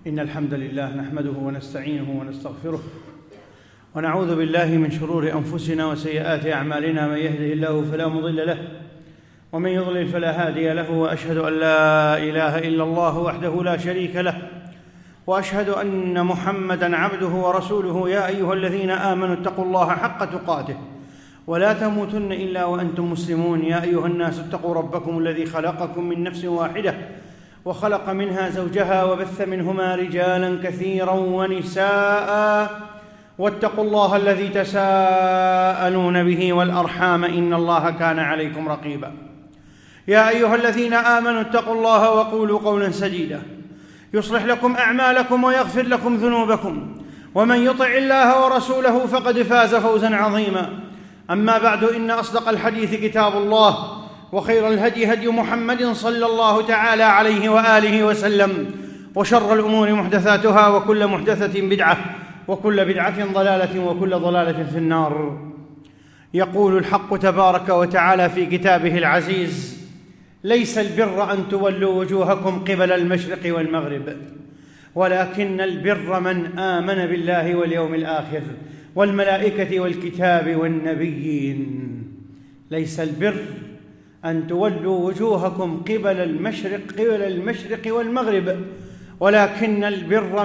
إن الحمد لله نحمده ونستعينه ونستغفره ونعوذ بالله من شرور أنفسنا وسيئات أعمالنا. من يهده الله فلا مضل له ومن يضلل فلا هادي له، وأشهد أن لا إله إلا الله وحده لا شريك له، وأشهد أن محمدًا عبده ورسوله. يا أيها الذين آمنوا اتقوا الله حق تقاته ولا تموتن إلا وأنتم مسلمون. يا أيها الناس اتقوا ربكم الذي خلقكم من نفس واحدة وخلق منها زوجها وبث منهما رجالا كثيرا ونساء، واتقوا الله الذي تساءلون به والأرحام إن الله كان عليكم رقيبا. يا أيها الذين آمنوا اتقوا الله وقولوا قولا سديدا يصلح لكم أعمالكم ويغفر لكم ذنوبكم، ومن يطع الله ورسوله فقد فاز فوزا عظيما. أما بعد، إن أصدق الحديث كتاب الله، وخير الهدي هدي محمد صلى الله تعالى عليه وآله وسلم، وشر الأمور محدثاتها، وكل محدثة بدعة، وكل بدعة ضلالة، وكل ضلالة في النار. يقول الحق تبارك وتعالى في كتابه العزيز: ليس البر أن تولوا وجوهكم قبل المشرق والمغرب، ولكن البر من آمن بالله واليوم الآخر والملائكة والكتاب والنبيين. ليس البر أن تولوا وجوهكم قبل المشرق والمغرب، ولكن البر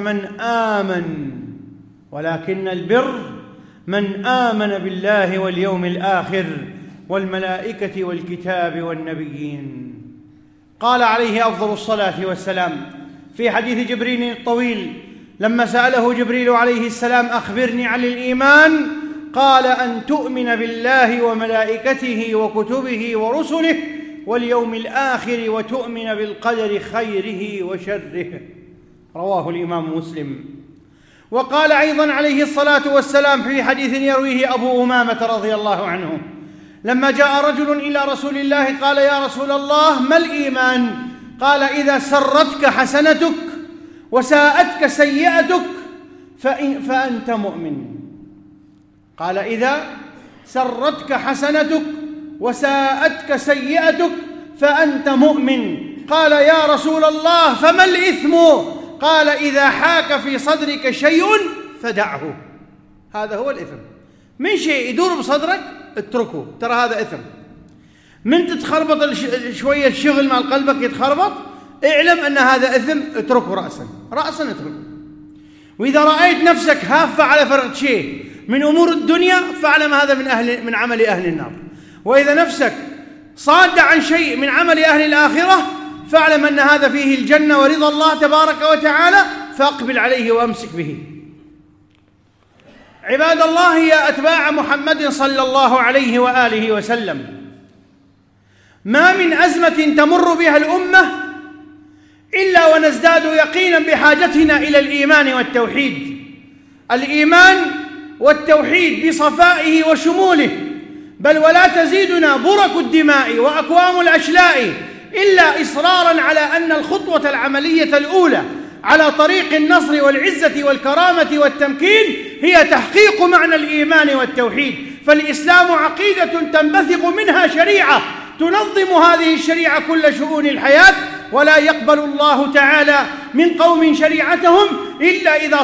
من آمن بالله واليوم الآخر والملائكة والكتاب والنبيين. قال عليه أفضل الصلاة والسلام في حديث جبريل الطويل لما سأله جبريل عليه السلام: أخبرني عن الإيمان؟ قال: أن تؤمن بالله وملائكته وكتبه ورسله واليوم الآخر وتؤمن بالقدر خيره وشره. رواه الإمام مسلم. وقال أيضا عليه الصلاة والسلام في حديث يرويه أبو أمامة رضي الله عنه لما جاء رجل إلى رسول الله قال: يا رسول الله، ما الإيمان؟ قال: إذا سرتك حسنتك وساءتك سيئتك فأنت مؤمن. قال: إذا سرتك حسنتك وساءتك سيئتك فأنت مؤمن. قال: يا رسول الله، فما الإثم؟ قال: إذا حاك في صدرك شيء فدعه. هذا هو الإثم. من شيء يدور بصدرك اتركه، ترى هذا إثم. من تتخربط شوية الشغل مع قلبك يتخربط، اعلم أن هذا إثم، اتركه رأسا اتركه. وإذا رأيت نفسك هافة على فرد شيء من أمور الدنيا فاعلم هذا من عمل أهل النار. وإذا نفسك صاد عن شيء من عمل أهل الآخرة فاعلم أن هذا فيه الجنة ورضا الله تبارك وتعالى، فاقبل عليه وامسك به. عباد الله، يا أتباع محمد صلى الله عليه وآله وسلم، ما من أزمة تمر بها الأمة إلا ونزداد يقينا بحاجتنا إلى الإيمان والتوحيد. الإيمان والتوحيد بصفائه وشموله، بل ولا تزيدنا برك الدماء وأكوام الأشلاء إلا إصرارا على أن الخطوة العملية الأولى على طريق النصر والعزة والكرامة والتمكين هي تحقيق معنى الإيمان والتوحيد. فالإسلام عقيدة تنبثق منها شريعة تنظم هذه الشريعة كل شؤون الحياة، ولا يقبل الله تعالى من قوم شريعتهم إلا إذا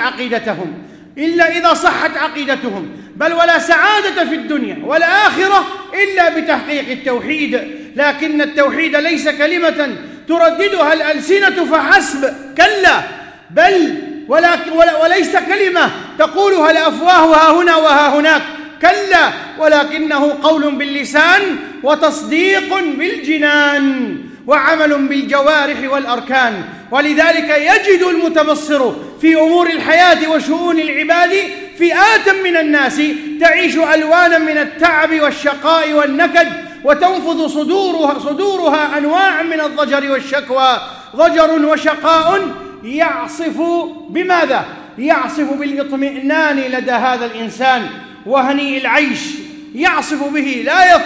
صحت عقيدتهم، بل ولا سعادة في الدنيا والآخرة إلا بتحقيق التوحيد. لكن التوحيد ليس كلمة ترددها الألسنة فحسب، كلا، بل وليس كلمة تقولها الأفواه ها هنا وها هناك، كلا، ولكنه قول باللسان وتصديق بالجنان وعمل بالجوارح والأركان. ولذلك يجد المتبصر في أمور الحياة وشؤون العباد فئات من الناس تعيش ألوانا من التعب والشقاء والنكد، وتنفض صدورها أنواع من الضجر والشكوى. ضجر وشقاء يعصف بماذا؟ يعصف بالاطمئنان لدى هذا الإنسان وهنيء العيش، يعصف به،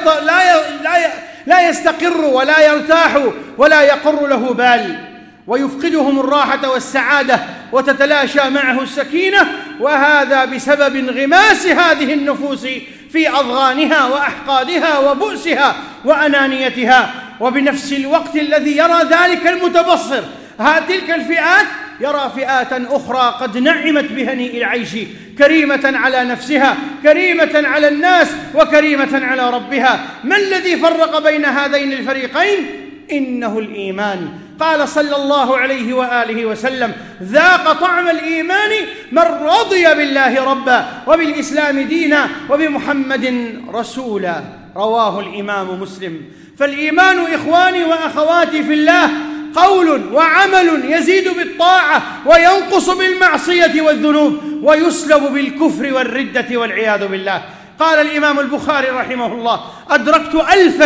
لا يستقر ولا يرتاح ولا يقر له بال، ويفقدهم الراحة والسعادة وتتلاشى معه السكينة، وهذا بسبب انغماس هذه النفوس في أضغانها وأحقادها وبؤسها وأنانيتها. وبنفس الوقت الذي يرى ذلك المتبصر تلك الفئات يرى فئات أخرى قد نعمت بهنيء العيش، كريمة على نفسها، كريمة على الناس، وكريمة على ربها. ما الذي فرق بين هذين الفريقين؟ إنه الإيمان. قال صلى الله عليه وآله وسلم: ذاق طعم الإيمان من رضي بالله ربا وبالإسلام دينا وبمحمد رسولا. رواه الإمام مسلم. فالإيمان إخواني وأخواتي في الله قول وعمل يزيد بالطاعة وينقص بالمعصية والذنوب ويسلب بالكفر والردة والعياذ بالله. قال الإمام البخاري رحمه الله: أدركت 1000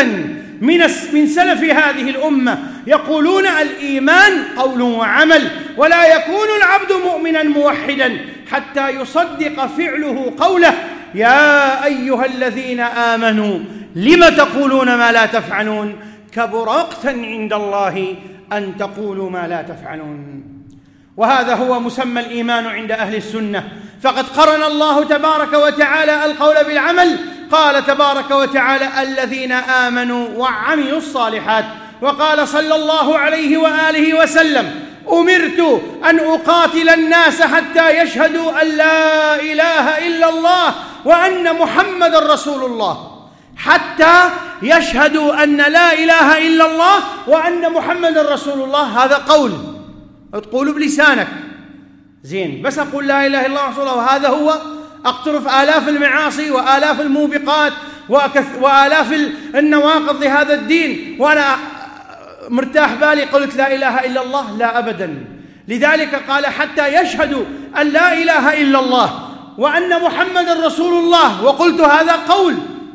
من سلف هذه الأمة يقولون الإيمان قول وعمل، ولا يكون العبد مؤمنا موحدا حتى يصدق فعله قوله: يا أيها الذين آمنوا لم تقولون ما لا تفعلون كبر مقتا عند الله أن تقولوا ما لا تفعلون. وهذا هو مسمى الإيمان عند أهل السنة. فقد قرن الله تبارك وتعالى القول بالعمل. قال تبارك وتعالى: الذين آمنوا وعملوا الصالحات. وقال صلى الله عليه وآله وسلم: أمرت أن أقاتل الناس حتى يشهدوا أن لا إله إلا الله وأن محمد رسول الله. حتى يشهدوا أن لا إله إلا الله وأن محمد رسول الله. هذا قول تقوله بلسانك، زين، بس أقول لا إله إلا الله رسول الله، وهذا هو أقترف آلاف المعاصي وآلاف الموبقات وآلاف النواقض لهذا الدين وأنا مرتاح بالي قلت لا إله إلا الله؟ لا أبدا. لذلك قال: حتى يشهدوا أن لا إله إلا الله وأن محمد رسول الله، وقلت هذا قول.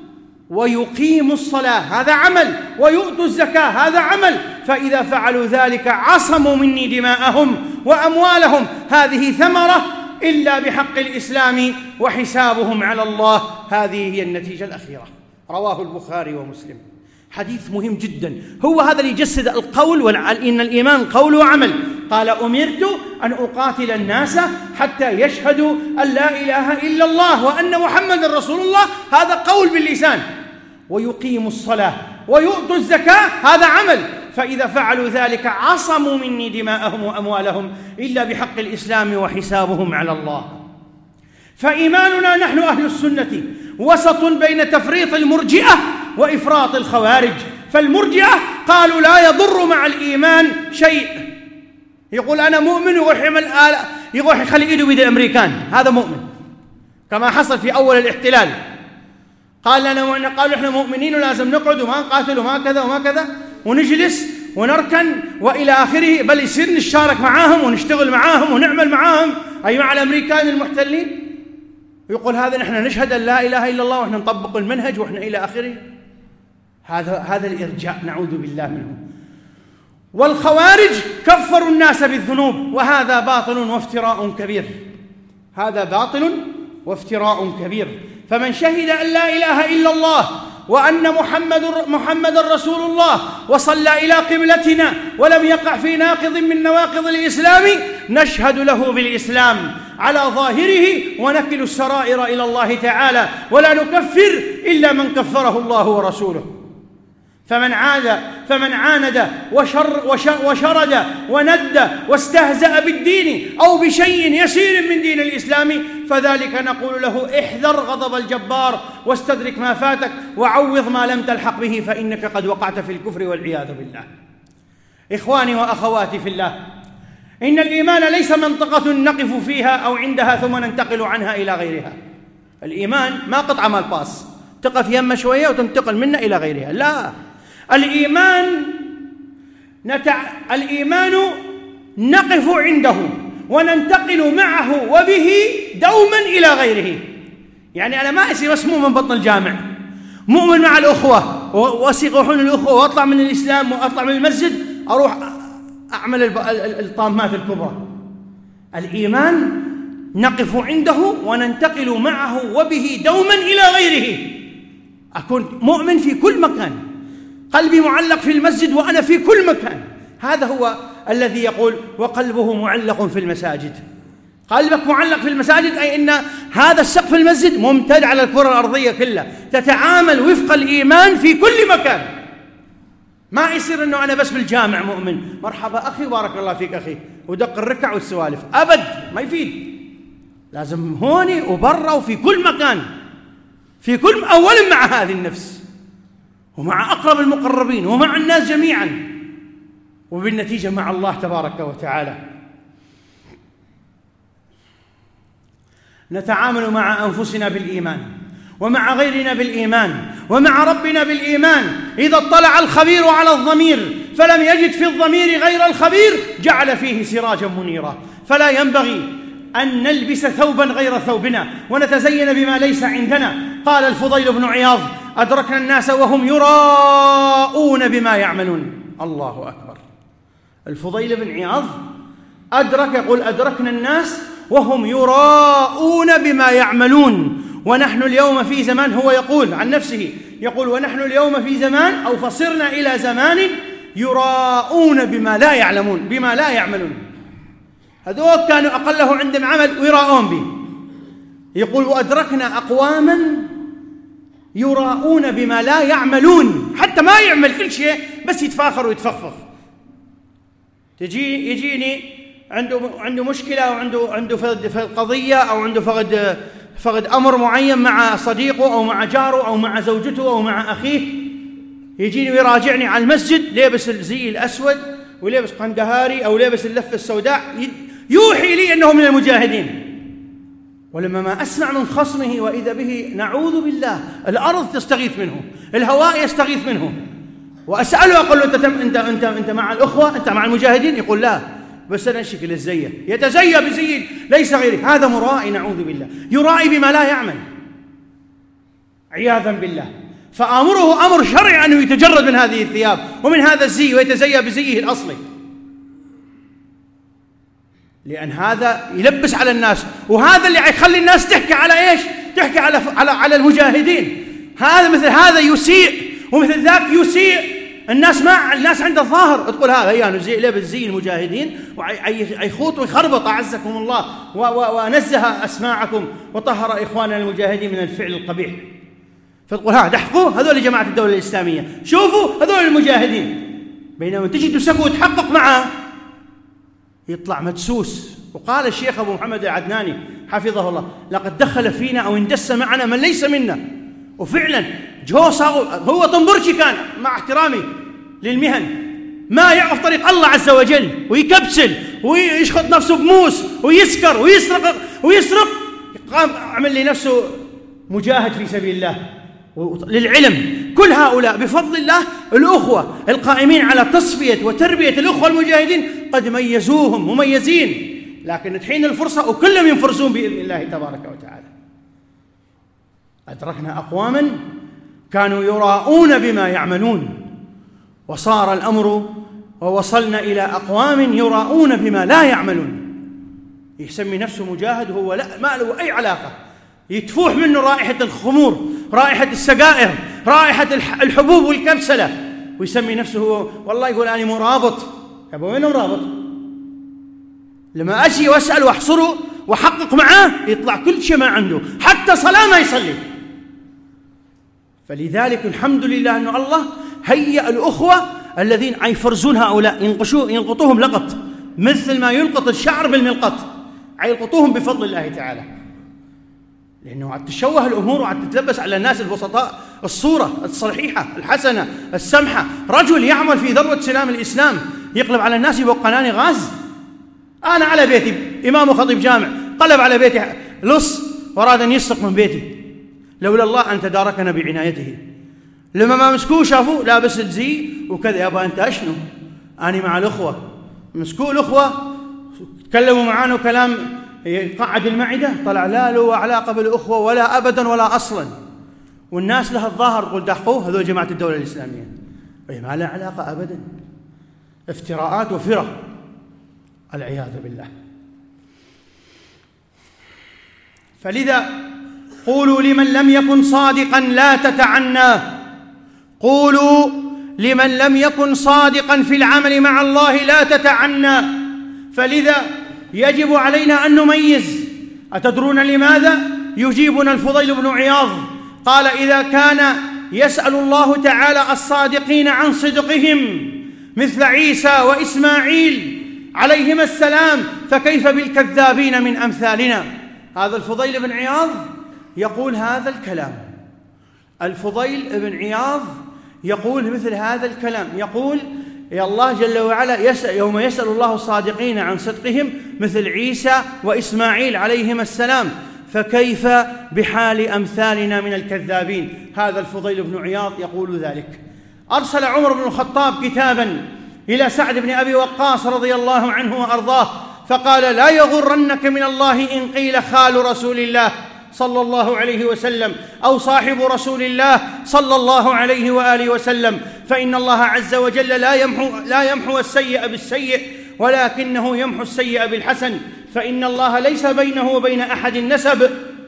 ويقيموا الصلاة، هذا عمل. ويؤتوا الزكاة، هذا عمل. فإذا فعلوا ذلك عصموا مني دماءهم وأموالهم. هذه ثمرة إلا بحق الإسلام وحسابهم على الله. هذه هي النتيجة الأخيرة. رواه البخاري ومسلم. حديث مهم جدا، هو هذا اللي يجسد القول إن الإيمان قول وعمل. قال: أمرت أن أقاتل الناس حتى يشهدوا أن لا إله إلا الله وأن محمد رسول الله. هذا قول باللسان. ويقيموا الصلاة ويؤتوا الزكاة، هذا عمل. فإذا فعلوا ذلك عصموا مني دماءهم وأموالهم إلا بحق الإسلام وحسابهم على الله. فإيماننا نحن أهل السنة وسط بين تفريط المرجئة وإفراط الخوارج. فالمرجئة قالوا لا يضر مع الإيمان شيء. يقول أنا مؤمن يروح يخلي إيده بيد الأمريكان، هذا مؤمن، كما حصل في أول الاحتلال. قالوا إحنا مؤمنين ولازم نقعد وما نقاتل وما كذا وما كذا ونجلس ونركن وإلى آخره، بل يصير نشارك معاهم ونشتغل معاهم ونعمل معاهم، أي مع الأمريكان المحتلين. يقول هذا نحن نشهد أن لا إله إلا الله ونحن نطبق المنهج ونحن إلى آخره. هذا الإرجاء، نعوذ بالله منه. والخوارج كفروا الناس بالذنوب، وهذا باطل وافتراء كبير. هذا باطل وافتراء كبير. فمن شهد أن لا إله إلا الله وأن محمد رسول الله وصلى إلى قبلتنا ولم يقع في ناقض من نواقض الإسلام نشهد له بالإسلام على ظاهره ونكل السرائر إلى الله تعالى، ولا نكفر إلا من كفره الله ورسوله. فمن عاند وشرد وند واستهزأ بالدين أو بشيء يسير من دين الإسلام فذلك نقول له: احذر غضب الجبار واستدرك ما فاتك وعوض ما لم تلحق به فإنك قد وقعت في الكفر والعياذ بالله. إخواني وأخواتي في الله، إن الإيمان ليس منطقة نقف فيها أو عندها ثم ننتقل عنها إلى غيرها. الإيمان ما قطعة مال باص تقف يمه شوية وتنتقل منها إلى غيرها، لا. الإيمان نقف عنده وننتقل معه وبه دوما إلى غيره. يعني أنا ما أصير مسموم من بطن الجامع، مؤمن مع الأخوة وأصيغ الأخوة وأطلع من الإسلام وأطلع من المسجد أروح أعمل الطامات الكبرى. الإيمان نقف عنده وننتقل معه وبه دوما إلى غيره. أكون مؤمن في كل مكان، قلبي معلق في المسجد وأنا في كل مكان. هذا هو الذي يقول وقلبه معلق في المساجد. قلبك معلق في المساجد أي أن هذا السقف المسجد ممتد على الكرة الأرضية كلها، تتعامل وفق الإيمان في كل مكان. ما يصير أنه أنا بس بالجامع مؤمن، مرحبا أخي بارك الله فيك أخي، ودق الركع والسوالف، أبد ما يفيد. لازم هوني وبرا وفي كل مكان، في كل أولا مع هذه النفس ومع أقرب المقربين ومع الناس جميعا، وبالنتيجة مع الله تبارك وتعالى. نتعامل مع أنفسنا بالإيمان، ومع غيرنا بالإيمان، ومع ربنا بالإيمان. إذا اطلع الخبير على الضمير فلم يجد في الضمير غير الخبير جعل فيه سراجا منيرا. فلا ينبغي أن نلبس ثوبا غير ثوبنا ونتزين بما ليس عندنا. قال الفضيل بن عياض: أدركنا الناس وهم يراءون بما يعملون. الله أكبر. الفضيل بن عياض يقول أدركنا الناس وهم يراءون بما يعملون. ونحن اليوم في زمان، هو يقول عن نفسه، يقول ونحن اليوم في زمان أو فصرنا إلى زمان يراءون بما لا يعلمون، بما لا يعملون. هذول كانوا أقله عندهم عمل ويراءون به. يقول وأدركنا أقواما يراءون بما لا يعملون، حتى ما يعمل كل شيء بس يتفاخر ويتفخفخ. يجيني عنده مشكلة أو عنده فقد قضية أو عنده فقد أمر معين مع صديقه أو مع جاره أو مع زوجته أو مع أخيه، يجيني ويراجعني على المسجد لابس الزي الأسود ولابس قندهاري أو لابس اللفة السوداء، يوحي لي أنه من المجاهدين. ولما ما أسمع من خصمه وإذا به نعوذ بالله الأرض تستغيث منه، الهواء يستغيث منه، وأسأله أقول له أنت مع الأخوة، أنت مع المجاهدين؟ يقول لا، بس أنا شكل الزية، يتزيى بزي ليس غيري. هذا مرائي نعوذ بالله، يرائي بما لا يعمل عياذا بالله. فآمره أمر شرعي أنه يتجرد من هذه الثياب ومن هذا الزي ويتزيى بزيه الأصلي، لأن هذا يلبس على الناس، وهذا اللي يخلي الناس تحكي على إيش؟ تحكي على المجاهدين. هذا مثل هذا يسيء ومثل ذاك يسيء. الناس عندها ظاهر تقول هذا يعني لابس زي المجاهدين ويخوط ويخربط أعزكم الله ونزه أسماعكم وطهر إخواننا المجاهدين من الفعل القبيح. فتقول دحقوا هذول جماعة الدولة الإسلامية، شوفوا هذول المجاهدين. بينما تجي تسكوا وتحقق معه يطلع مدسوس. وقال الشيخ أبو محمد العدناني حفظه الله: لقد دخل فينا أو اندس معنا من ليس منا. وفعلا هو طنبرشي كان، مع احترامي للمهن، ما يعرف طريق الله عز وجل، ويكبسل ويشخط نفسه بموس ويسكر ويسرق قام عمل لي نفسه مجاهد في سبيل الله للعلم. كل هؤلاء بفضل الله الأخوة القائمين على تصفية وتربية الأخوة المجاهدين قد ميزوهم مميزين، لكن تحين الفرصة وكلهم ينفرزون بإذن الله تبارك وتعالى. أدركنا أقواما كانوا يراءون بما يعملون، وصار الأمر ووصلنا إلى أقوام يراءون بما لا يعملون. يسمي نفسه مجاهد وهو ما له أي علاقة، يتفوح منه رائحة الخمور، رائحة السجائر، رائحة الحبوب والكبسلة، ويسمي نفسه هو والله يقول أنا مرابط. يا أبو وين مرابط؟ لما أجي وأسأل وأحصره وأحقق معاه يطلع كل شيء ما عنده، حتى صلاة ما يصلي. فلذلك الحمد لله أن الله هيأ الأخوة الذين يفرزون هؤلاء، ينقطوهم لقط مثل ما يلقط الشعر بالملقط، يلقطوهم بفضل الله تعالى. لأنه عاد تشوه الأمور وعاد تتلبس على الناس البسطاء الصورة الصحيحة الحسنة السمحة. رجل يعمل في ذروة سلام الإسلام يقلب على الناس يبقناني غاز. أنا على بيتي إمام وخطيب جامع، قلب على بيتي لص وأراد أن يسرق من بيتي، لولا الله أن تداركنا بعنايته. لما ما مسكوه شافوه لابس الزي وكذا، يابا أنت أشنو؟ أنا مع الأخوة. مسكوه الأخوة تكلموا معانا كلام يقعد المعدة، طلع لا له علاقة بالأخوة ولا أبدا ولا أصلا. والناس لها الظاهر قل دحقوه هذول جماعة الدولة الإسلامية، ما لها علاقة أبدا، افتراءات وفرق العياذ بالله. فلذا قولوا لمن لم يكن صادقا لا تتعنى، قولوا لمن لم يكن صادقا في العمل مع الله لا تتعنى. فلذا يجب علينا أن نميز. أتدرون لماذا؟ يجيبنا الفضيل بن عياض قال: إذا كان يسأل الله تعالى الصادقين عن صدقهم مثل عيسى وإسماعيل عليهما السلام، فكيف بالكذابين من أمثالنا؟ هذا الفضيل بن عياض يقول هذا الكلام، الفضيل بن عياض يقول مثل هذا الكلام، يقول يا الله جل وعلا يوم يسأل الله الصادقين عن صدقهم مثل عيسى وإسماعيل عليهما السلام، فكيف بحال أمثالنا من الكذابين؟ هذا الفضيل بن عياض يقول ذلك. أرسل عمر بن الخطاب كتابا إلى سعد بن أبي وقاص رضي الله عنه وأرضاه، فقال لا يغرنك من الله إن قيل خال رسول الله صلى الله عليه وسلم أو صاحب رسول الله صلى الله عليه وآله وسلم، فإن الله عز وجل لا يمحو السيء بالسيء، ولكنه يمحو السيء بالحسن، فإن الله ليس بينه وبين أحد نسب،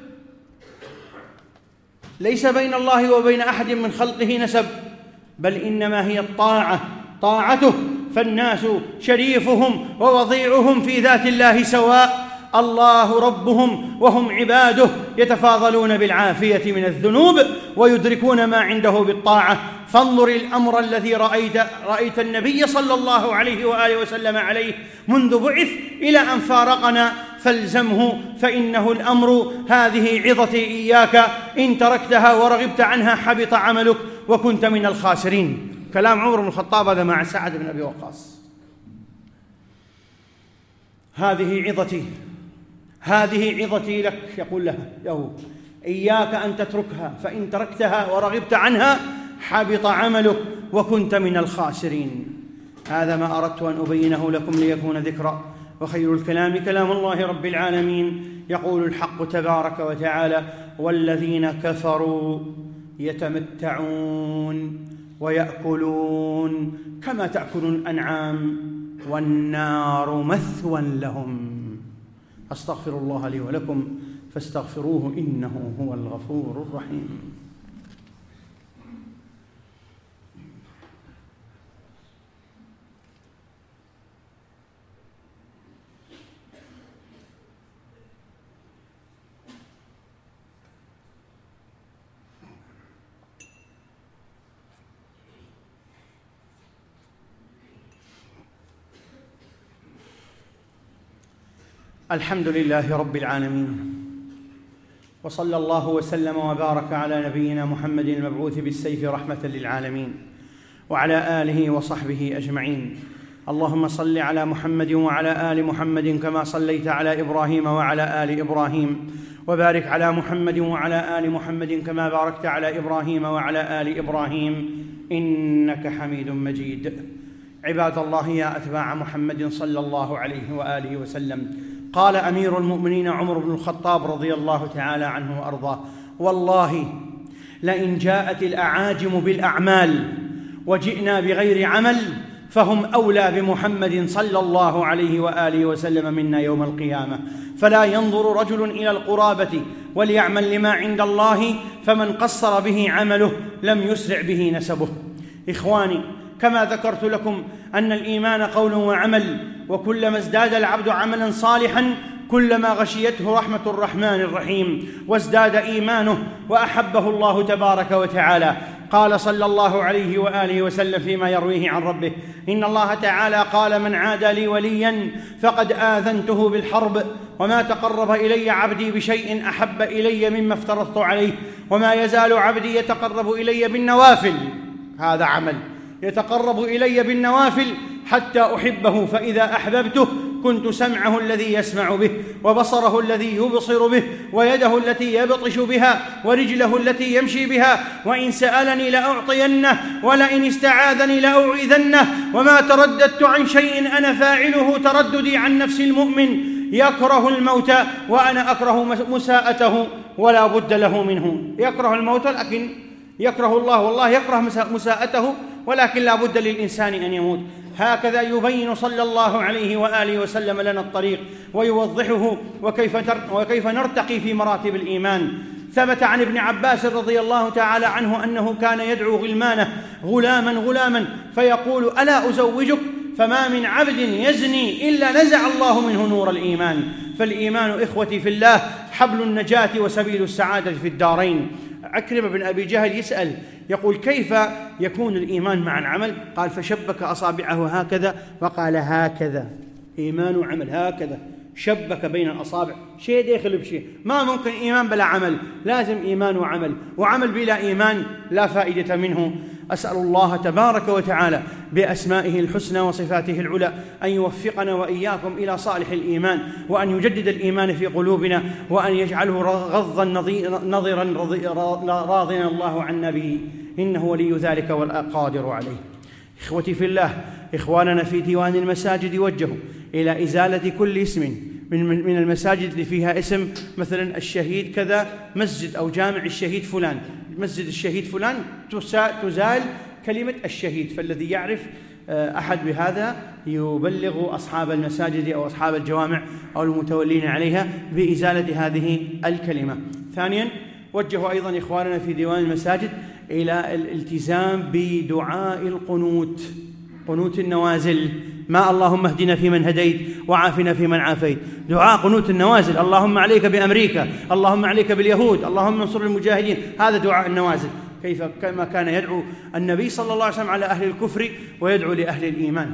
ليس بين الله وبين أحد من خلقه نسب، بل إنما هي الطاعة طاعته، فالناس شريفهم ووضيعهم في ذات الله سواء، الله ربهم وهم عباده، يتفاضلون بالعافية من الذنوب ويدركون ما عنده بالطاعة. فانظر الأمر الذي رأيت النبي صلى الله عليه وآله وسلم عليه منذ بعث إلى أن فارقنا، فالزمه فإنه الأمر. هذه عظتي إياك، إن تركتها ورغبت عنها حبط عملك وكنت من الخاسرين. كلام عمر بن الخطاب هذا مع سعد بن أبي وقاص. هذه عظتي لك، يقول له إياك أن تتركها، فإن تركتها ورغبت عنها حبط عملك وكنت من الخاسرين. هذا ما أردت أن أبينه لكم ليكون ذكرى، وخير الكلام كلام الله رب العالمين. يقول الحق تبارك وتعالى والذين كفروا يتمتعون ويأكلون كما تأكل الأنعام والنار مثوى لهم. أستغفر الله لي ولكم فاستغفروه إنه هو الغفور الرحيم. الحمد لله رب العالمين، وصلى الله وسلم وبارك على نبينا محمد المبعوث بالسيف رحمة للعالمين، وعلى آله وصحبه أجمعين. اللهم صل على محمد وعلى آل محمد كما صليت على إبراهيم وعلى آل إبراهيم، وبارك على محمد وعلى آل محمد كما باركت على إبراهيم وعلى آل إبراهيم إنك حميد مجيد. عباد الله، يا أتباع محمد صلى الله عليه وآله وسلم، قال أمير المؤمنين عمر بن الخطاب رضي الله تعالى عنه وأرضاه: والله لئن جاءت الأعاجم بالأعمال وجئنا بغير عمل فهم أولى بمحمد صلى الله عليه وآله وسلم منا يوم القيامة، فلا ينظر رجل إلى القرابة وليعمل لما عند الله، فمن قصر به عمله لم يسرع به نسبه. إخواني، كما ذكرت لكم أن الإيمان قول وعمل، وكلما ازداد العبد عملا صالحا كلما غشيته رحمة الرحمن الرحيم وازداد إيمانه وأحبه الله تبارك وتعالى. قال صلى الله عليه وآله وسلم فيما يرويه عن ربه: إن الله تعالى قال: من عادى لي وليا فقد آذنته بالحرب، وما تقرب إلي عبدي بشيء أحب إلي مما افترضت عليه، وما يزال عبدي يتقرب إلي بالنوافل، هذا عمل، يتقرب إلي بالنوافل حتى أحبه، فإذا أحببته كنت سمعه الذي يسمع به، وبصره الذي يبصر به، ويده التي يبطش بها، ورجله التي يمشي بها، وإن سألني لأعطينه، ولئن استعاذني لأعيذنه، وما ترددت عن شيء أنا فاعله ترددي عن نفس المؤمن يكره الموت وأنا أكره مساءته ولا بد له منه. يكره الموت لكن يكره الله، والله يكره مساءته، ولكن لا بد للإنسان أن يموت. هكذا يبين صلى الله عليه وآله وسلم لنا الطريق ويوضحه وكيف نرتقي في مراتب الإيمان. ثبت عن ابن عباس رضي الله تعالى عنه أنه كان يدعو غلمانه غلاما فيقول: ألا أزوجك؟ فما من عبد يزني إلا نزع الله منه نور الإيمان. فالإيمان إخوتي في الله حبل النجاة وسبيل السعادة في الدارين. عكرمة بن أبي جهل يسأل يقول: كيف يكون الإيمان مع العمل؟ قال: فشبك أصابعه هكذا وقال: هكذا إيمان وعمل، هكذا شبك بين الأصابع، شيء داخل بشيء. ما ممكن إيمان بلا عمل، لازم إيمان وعمل، وعمل بلا إيمان لا فائدة منه. أسأل الله تبارك وتعالى بأسمائه الحسنى وصفاته العلى أن يوفقنا وإياكم إلى صالح الإيمان، وأن يجدد الإيمان في قلوبنا، وأن يجعله غضا نظرا راضنا الله عنا به، إنه ولي ذلك والقادر عليه. إخوتي في الله، إخواننا في ديوان المساجد وجهوا إلى إزالة كل اسم من المساجد اللي فيها اسم مثلا الشهيد كذا، مسجد أو جامع الشهيد فلان، مسجد الشهيد فلان، تزال كلمة الشهيد. فالذي يعرف أحد بهذا يبلغ أصحاب المساجد أو أصحاب الجوامع أو المتولين عليها بإزالة هذه الكلمة. ثانيا، وجهوا أيضا إخواننا في ديوان المساجد إلى الالتزام بدعاء القنوت، قنوت النوازل، ما اللهم اهدنا فيمن هديت وعافنا فيمن عافيت. دعاء قنوت النوازل: اللهم عليك بأمريكا، اللهم عليك باليهود، اللهم انصر المجاهدين. هذا دعاء النوازل، كما كان يدعو النبي صلى الله عليه وسلم على أهل الكفر ويدعو لأهل الإيمان.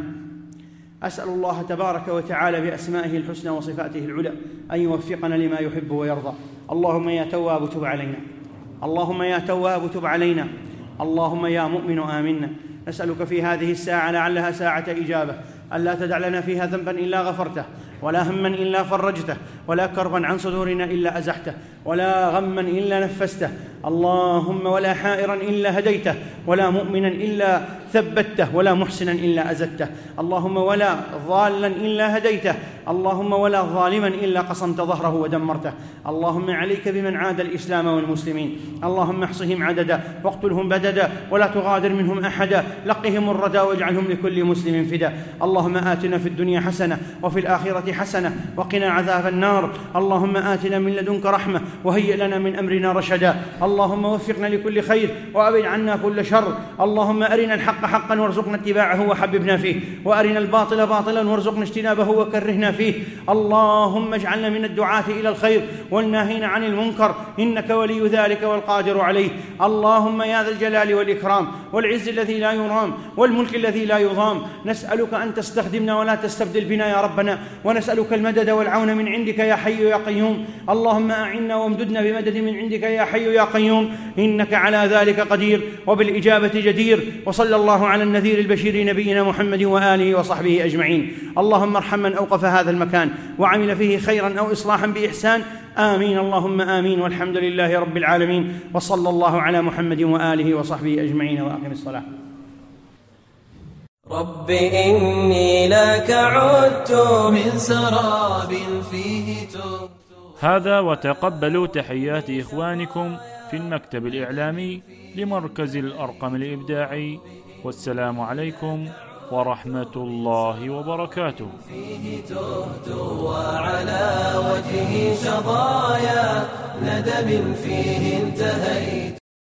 أسأل الله تبارك وتعالى بأسمائه الحسنى وصفاته العلى أن يوفقنا لما يحب ويرضى. اللهم يا تواب تب علينا، اللهم يا تواب تب علينا، اللهم يا مؤمن آمنا. نسألك في هذه الساعة لعلها ساعة إجابة ألا تدع لنا فيها ذنبا إلا غفرته، ولا هما إلا فرجته، ولا كربا عن صدورنا إلا أزحته، ولا غما إلا نفسته. اللهم ولا حائرا إلا هديته، ولا مؤمنا إلا ثبته، ولا محسنا إلا أزدته. اللهم ولا ضالا إلا هديته، اللهم ولا ظالما إلا قصمت ظهره ودمرته. اللهم عليك بمن عاد الإسلام والمسلمين، اللهم احصهم عددا واقتلهم بددا ولا تغادر منهم أحدا، لقهم الردى واجعلهم لكل مسلم فدا. اللهم آتنا في الدنيا حسنة وفي الآخرة حسنة وقنا عذاب النار. اللهم آتنا من لدنك رحمة وهيئ لنا من أمرنا رشدا. اللهم وفقنا لكل خير وأبعد عنا كل شر. اللهم أرنا الحق حقا وارزقنا اتباعه وحببنا فيه، وأرنا الباطل باطلا وارزقنا اجتنابه وكرهنا فيه. اللهم اجعلنا من الدعاة إلى الخير والناهين عن المنكر، إنك ولي ذلك والقادر عليه. اللهم يا ذا الجلال والإكرام والعز الذي لا يرام والملك الذي لا يضام، نسألك أن تستخدمنا ولا تستبدل بنا يا ربنا، ونسألك المدد والعون من عندك يا حي يا قيوم. اللهم أعنا وامددنا بمدد من عندك يا حي يا قيوم، إنك على ذلك قدير وبالإجابة جدير. وصلى الله على النذير البشير نبينا محمد وآله وصحبه أجمعين. اللهم ارحم من أوقف هذا المكان وعمل فيه خيرا أو إصلاحا بإحسان، آمين اللهم آمين، والحمد لله رب العالمين، وصلى الله على محمد وآله وصحبه أجمعين. وأقم الصلاة. رب إني لك عدت من سراب فيه تبت. هذا وتقبلوا تحيات إخوانكم في المكتب الإعلامي لمركز الأرقم الإبداعي، والسلام عليكم ورحمة الله وبركاته. فيه تهت وعلى وجهي شظايا ندم فيه انتهيت.